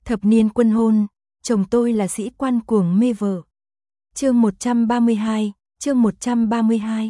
Thập niên quân hôn, chồng tôi là sĩ quan cuồng mê vợ. Chương 132, chương 132.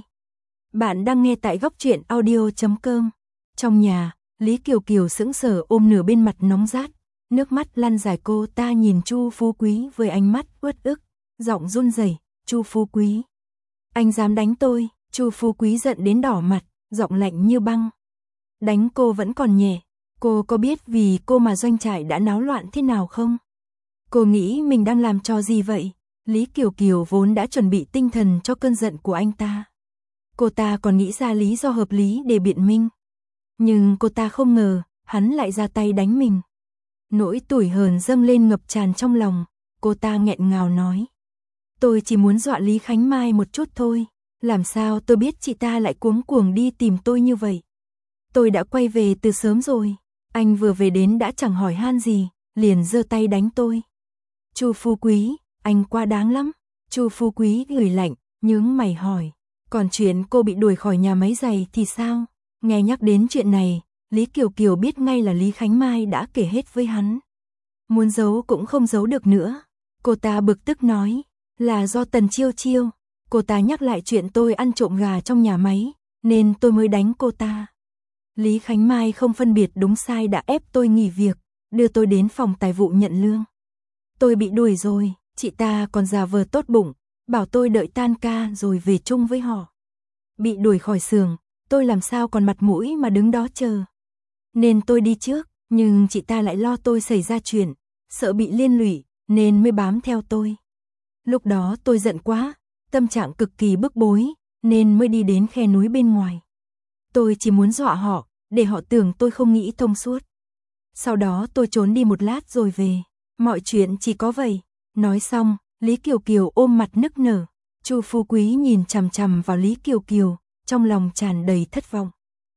Bạn đang nghe tại góc truyện audio.com. Trong nhà, Lý Kiều Kiều sững sờ ôm nửa bên mặt nóng rát, nước mắt lăn dài. Cô ta nhìn Chu Phú Quý với ánh mắt uất ức, giọng run rẩy, "Chu Phú Quý, anh dám đánh tôi?" Chu Phú Quý giận đến đỏ mặt, giọng lạnh như băng. Đánh cô vẫn còn nhẹ, cô có biết vì cô mà doanh trại đã náo loạn thế nào không? Cô nghĩ mình đang làm trò gì vậy? Lý Kiều Kiều vốn đã chuẩn bị tinh thần cho cơn giận của anh ta. Cô ta còn nghĩ ra lý do hợp lý để biện minh. Nhưng cô ta không ngờ, hắn lại ra tay đánh mình. Nỗi tủi hờn dâng lên ngập tràn trong lòng, cô ta nghẹn ngào nói. Tôi chỉ muốn dọa Lý Khánh Mai một chút thôi, làm sao tôi biết chị ta lại cuống cuồng đi tìm tôi như vậy. Tôi đã quay về từ sớm rồi, anh vừa về đến đã chẳng hỏi han gì, liền giơ tay đánh tôi. Chu Phú Quý, anh quá đáng lắm. Chu Phú Quý gửi lạnh, nhướng mày hỏi, còn chuyện cô bị đuổi khỏi nhà máy giày thì sao? Nghe nhắc đến chuyện này, Lý Kiều Kiều biết ngay là Lý Khánh Mai đã kể hết với hắn. Muốn giấu cũng không giấu được nữa. Cô ta bực tức nói, là do Tần Chiêu Chiêu. Cô ta nhắc lại chuyện tôi ăn trộm gà trong nhà máy, nên tôi mới đánh cô ta. Lý Khánh Mai không phân biệt đúng sai đã ép tôi nghỉ việc, đưa tôi đến phòng tài vụ nhận lương. Tôi bị đuổi rồi, chị ta còn giả vờ tốt bụng, bảo tôi đợi tan ca rồi về chung với họ. Bị đuổi khỏi xưởng, tôi làm sao còn mặt mũi mà đứng đó chờ. Nên tôi đi trước, nhưng chị ta lại lo tôi xảy ra chuyện, sợ bị liên lụy, nên mới bám theo tôi. Lúc đó tôi giận quá, tâm trạng cực kỳ bức bối, nên mới đi đến khe núi bên ngoài. Tôi chỉ muốn dọa họ, để họ tưởng tôi không nghĩ thông suốt. Sau đó tôi trốn đi một lát rồi về. Mọi chuyện chỉ có vậy. Nói xong, Lý Kiều Kiều ôm mặt nức nở. Chu Phú Quý nhìn chằm chằm vào Lý Kiều Kiều, trong lòng tràn đầy thất vọng.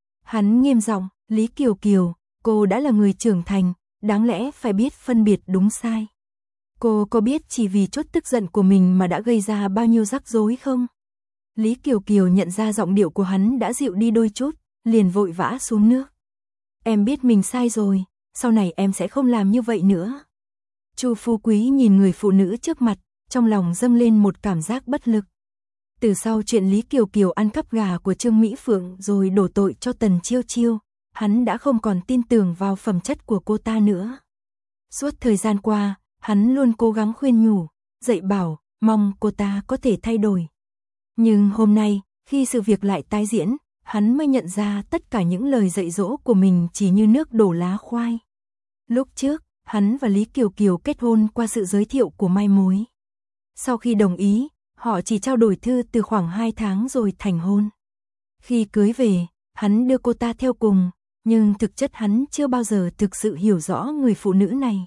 Hắn nghiêm giọng, Lý Kiều Kiều, cô đã là người trưởng thành, đáng lẽ phải biết phân biệt đúng sai. Cô có biết chỉ vì chút tức giận của mình mà đã gây ra bao nhiêu rắc rối không? Lý Kiều Kiều nhận ra giọng điệu của hắn đã dịu đi đôi chút, liền vội vã xuống nước. Em biết mình sai rồi, sau này em sẽ không làm như vậy nữa. Chu Phú Quý nhìn người phụ nữ trước mặt, trong lòng dâng lên một cảm giác bất lực. Từ sau chuyện Lý Kiều Kiều ăn cắp gà của Trương Mỹ Phượng rồi đổ tội cho Tần Chiêu Chiêu, hắn đã không còn tin tưởng vào phẩm chất của cô ta nữa. Suốt thời gian qua, hắn luôn cố gắng khuyên nhủ, dạy bảo, mong cô ta có thể thay đổi. Nhưng hôm nay, khi sự việc lại tái diễn, hắn mới nhận ra tất cả những lời dạy dỗ của mình chỉ như nước đổ lá khoai. Lúc trước, hắn và Lý Kiều Kiều kết hôn qua sự giới thiệu của mai mối. Sau khi đồng ý, họ chỉ trao đổi thư từ khoảng 2 tháng rồi thành hôn. Khi cưới về, hắn đưa cô ta theo cùng, nhưng thực chất hắn chưa bao giờ thực sự hiểu rõ người phụ nữ này.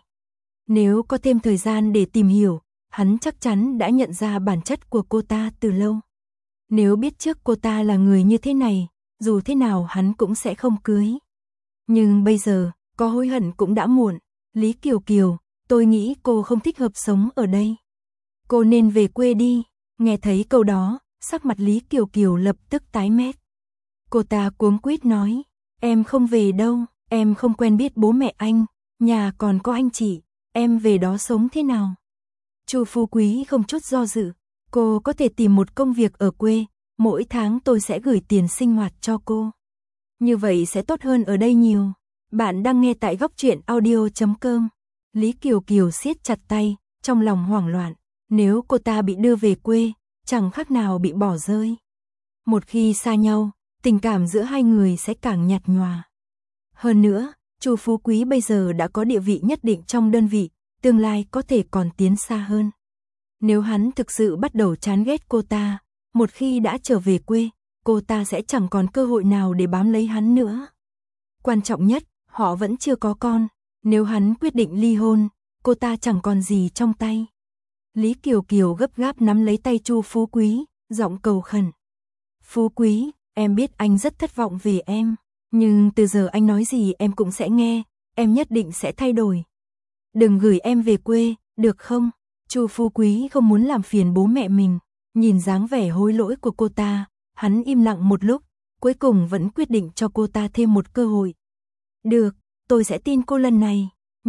Nếu có thêm thời gian để tìm hiểu, hắn chắc chắn đã nhận ra bản chất của cô ta từ lâu. Nếu biết trước cô ta là người như thế này, dù thế nào hắn cũng sẽ không cưới. Nhưng bây giờ, có hối hận cũng đã muộn. Lý Kiều Kiều, tôi nghĩ cô không thích hợp sống ở đây. Cô nên về quê đi. Nghe thấy câu đó, sắc mặt Lý Kiều Kiều lập tức tái mét. Cô ta cuống quýt nói, em không về đâu, em không quen biết bố mẹ anh, nhà còn có anh chị, em về đó sống thế nào? Chu Phú Quý không chút do dự, cô có thể tìm một công việc ở quê, mỗi tháng tôi sẽ gửi tiền sinh hoạt cho cô. Như vậy sẽ tốt hơn ở đây nhiều. Bạn đang nghe tại góc truyện audio.com. Lý Kiều Kiều siết chặt tay, trong lòng hoảng loạn. Nếu cô ta bị đưa về quê, chẳng khác nào bị bỏ rơi. Một khi xa nhau, tình cảm giữa hai người sẽ càng nhạt nhòa. Hơn nữa, Chu Phú Quý bây giờ đã có địa vị nhất định trong đơn vị, tương lai có thể còn tiến xa hơn. Nếu hắn thực sự bắt đầu chán ghét cô ta, một khi đã trở về quê, cô ta sẽ chẳng còn cơ hội nào để bám lấy hắn nữa. Quan trọng nhất, họ vẫn chưa có con, nếu hắn quyết định ly hôn, cô ta chẳng còn gì trong tay. Lý Kiều Kiều gấp gáp nắm lấy tay Chu Phú Quý, giọng cầu khẩn. Phú Quý, em biết anh rất thất vọng về em, nhưng từ giờ anh nói gì em cũng sẽ nghe, em nhất định sẽ thay đổi. Đừng gửi em về quê, được không? Chu Phú Quý không muốn làm phiền bố mẹ mình, nhìn dáng vẻ hối lỗi của cô ta, hắn im lặng một lúc, cuối cùng vẫn quyết định cho cô ta thêm một cơ hội. Được, tôi sẽ tin cô lần này,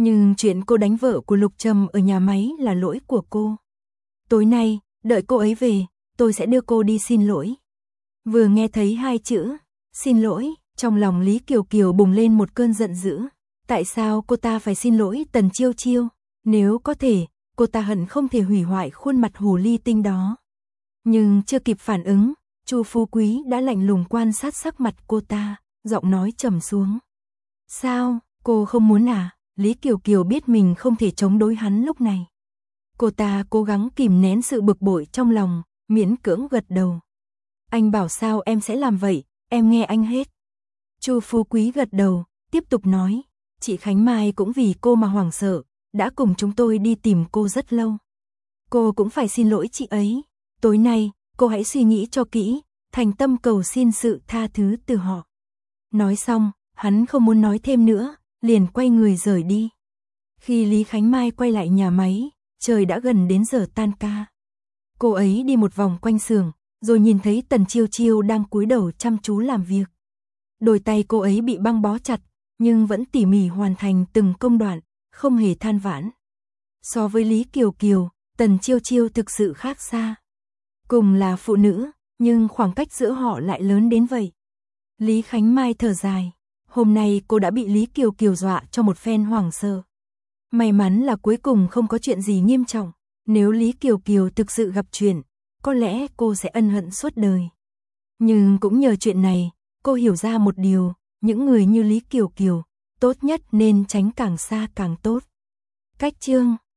Nhưng chuyện cô đánh vợ của Lục Trầm ở nhà máy là lỗi của cô. Tối nay, đợi cô ấy về, tôi sẽ đưa cô đi xin lỗi. Vừa nghe thấy hai chữ, xin lỗi, trong lòng Lý Kiều Kiều bùng lên một cơn giận dữ. Tại sao cô ta phải xin lỗi Tần Chiêu Chiêu? Nếu có thể, cô ta hận không thể hủy hoại khuôn mặt hồ ly tinh đó. Nhưng chưa kịp phản ứng, Chu Phú Quý đã lạnh lùng quan sát sắc mặt cô ta, giọng nói trầm xuống. Sao, cô không muốn à? Lý Kiều Kiều biết mình không thể chống đối hắn lúc này. Cô ta cố gắng kìm nén sự bực bội trong lòng, miễn cưỡng gật đầu. Anh bảo sao em sẽ làm vậy, em nghe anh hết. Chu Phú Quý gật đầu, tiếp tục nói, chị Khánh Mai cũng vì cô mà hoảng sợ, đã cùng chúng tôi đi tìm cô rất lâu. Cô cũng phải xin lỗi chị ấy. Tối nay, cô hãy suy nghĩ cho kỹ, thành tâm cầu xin sự tha thứ từ họ. Nói xong, hắn không muốn nói thêm nữa, liền quay người rời đi. Khi Lý Khánh Mai quay lại nhà máy, trời đã gần đến giờ tan ca. Cô ấy đi một vòng quanh xưởng, rồi nhìn thấy Tần Chiêu Chiêu đang cúi đầu chăm chú làm việc. Đôi tay cô ấy bị băng bó chặt, nhưng vẫn tỉ mỉ hoàn thành từng công đoạn, không hề than vãn. So với Lý Kiều Kiều, Tần Chiêu Chiêu thực sự khác xa. Cùng là phụ nữ, nhưng khoảng cách giữa họ lại lớn đến vậy. Lý Khánh Mai thở dài, hôm nay cô đã bị Lý Kiều Kiều dọa cho một phen hoảng sợ. May mắn là cuối cùng không có chuyện gì nghiêm trọng, nếu Lý Kiều Kiều thực sự gặp chuyện, có lẽ cô sẽ ân hận suốt đời. Nhưng cũng nhờ chuyện này, cô hiểu ra một điều, những người như Lý Kiều Kiều, tốt nhất nên tránh càng xa càng tốt. Cách chương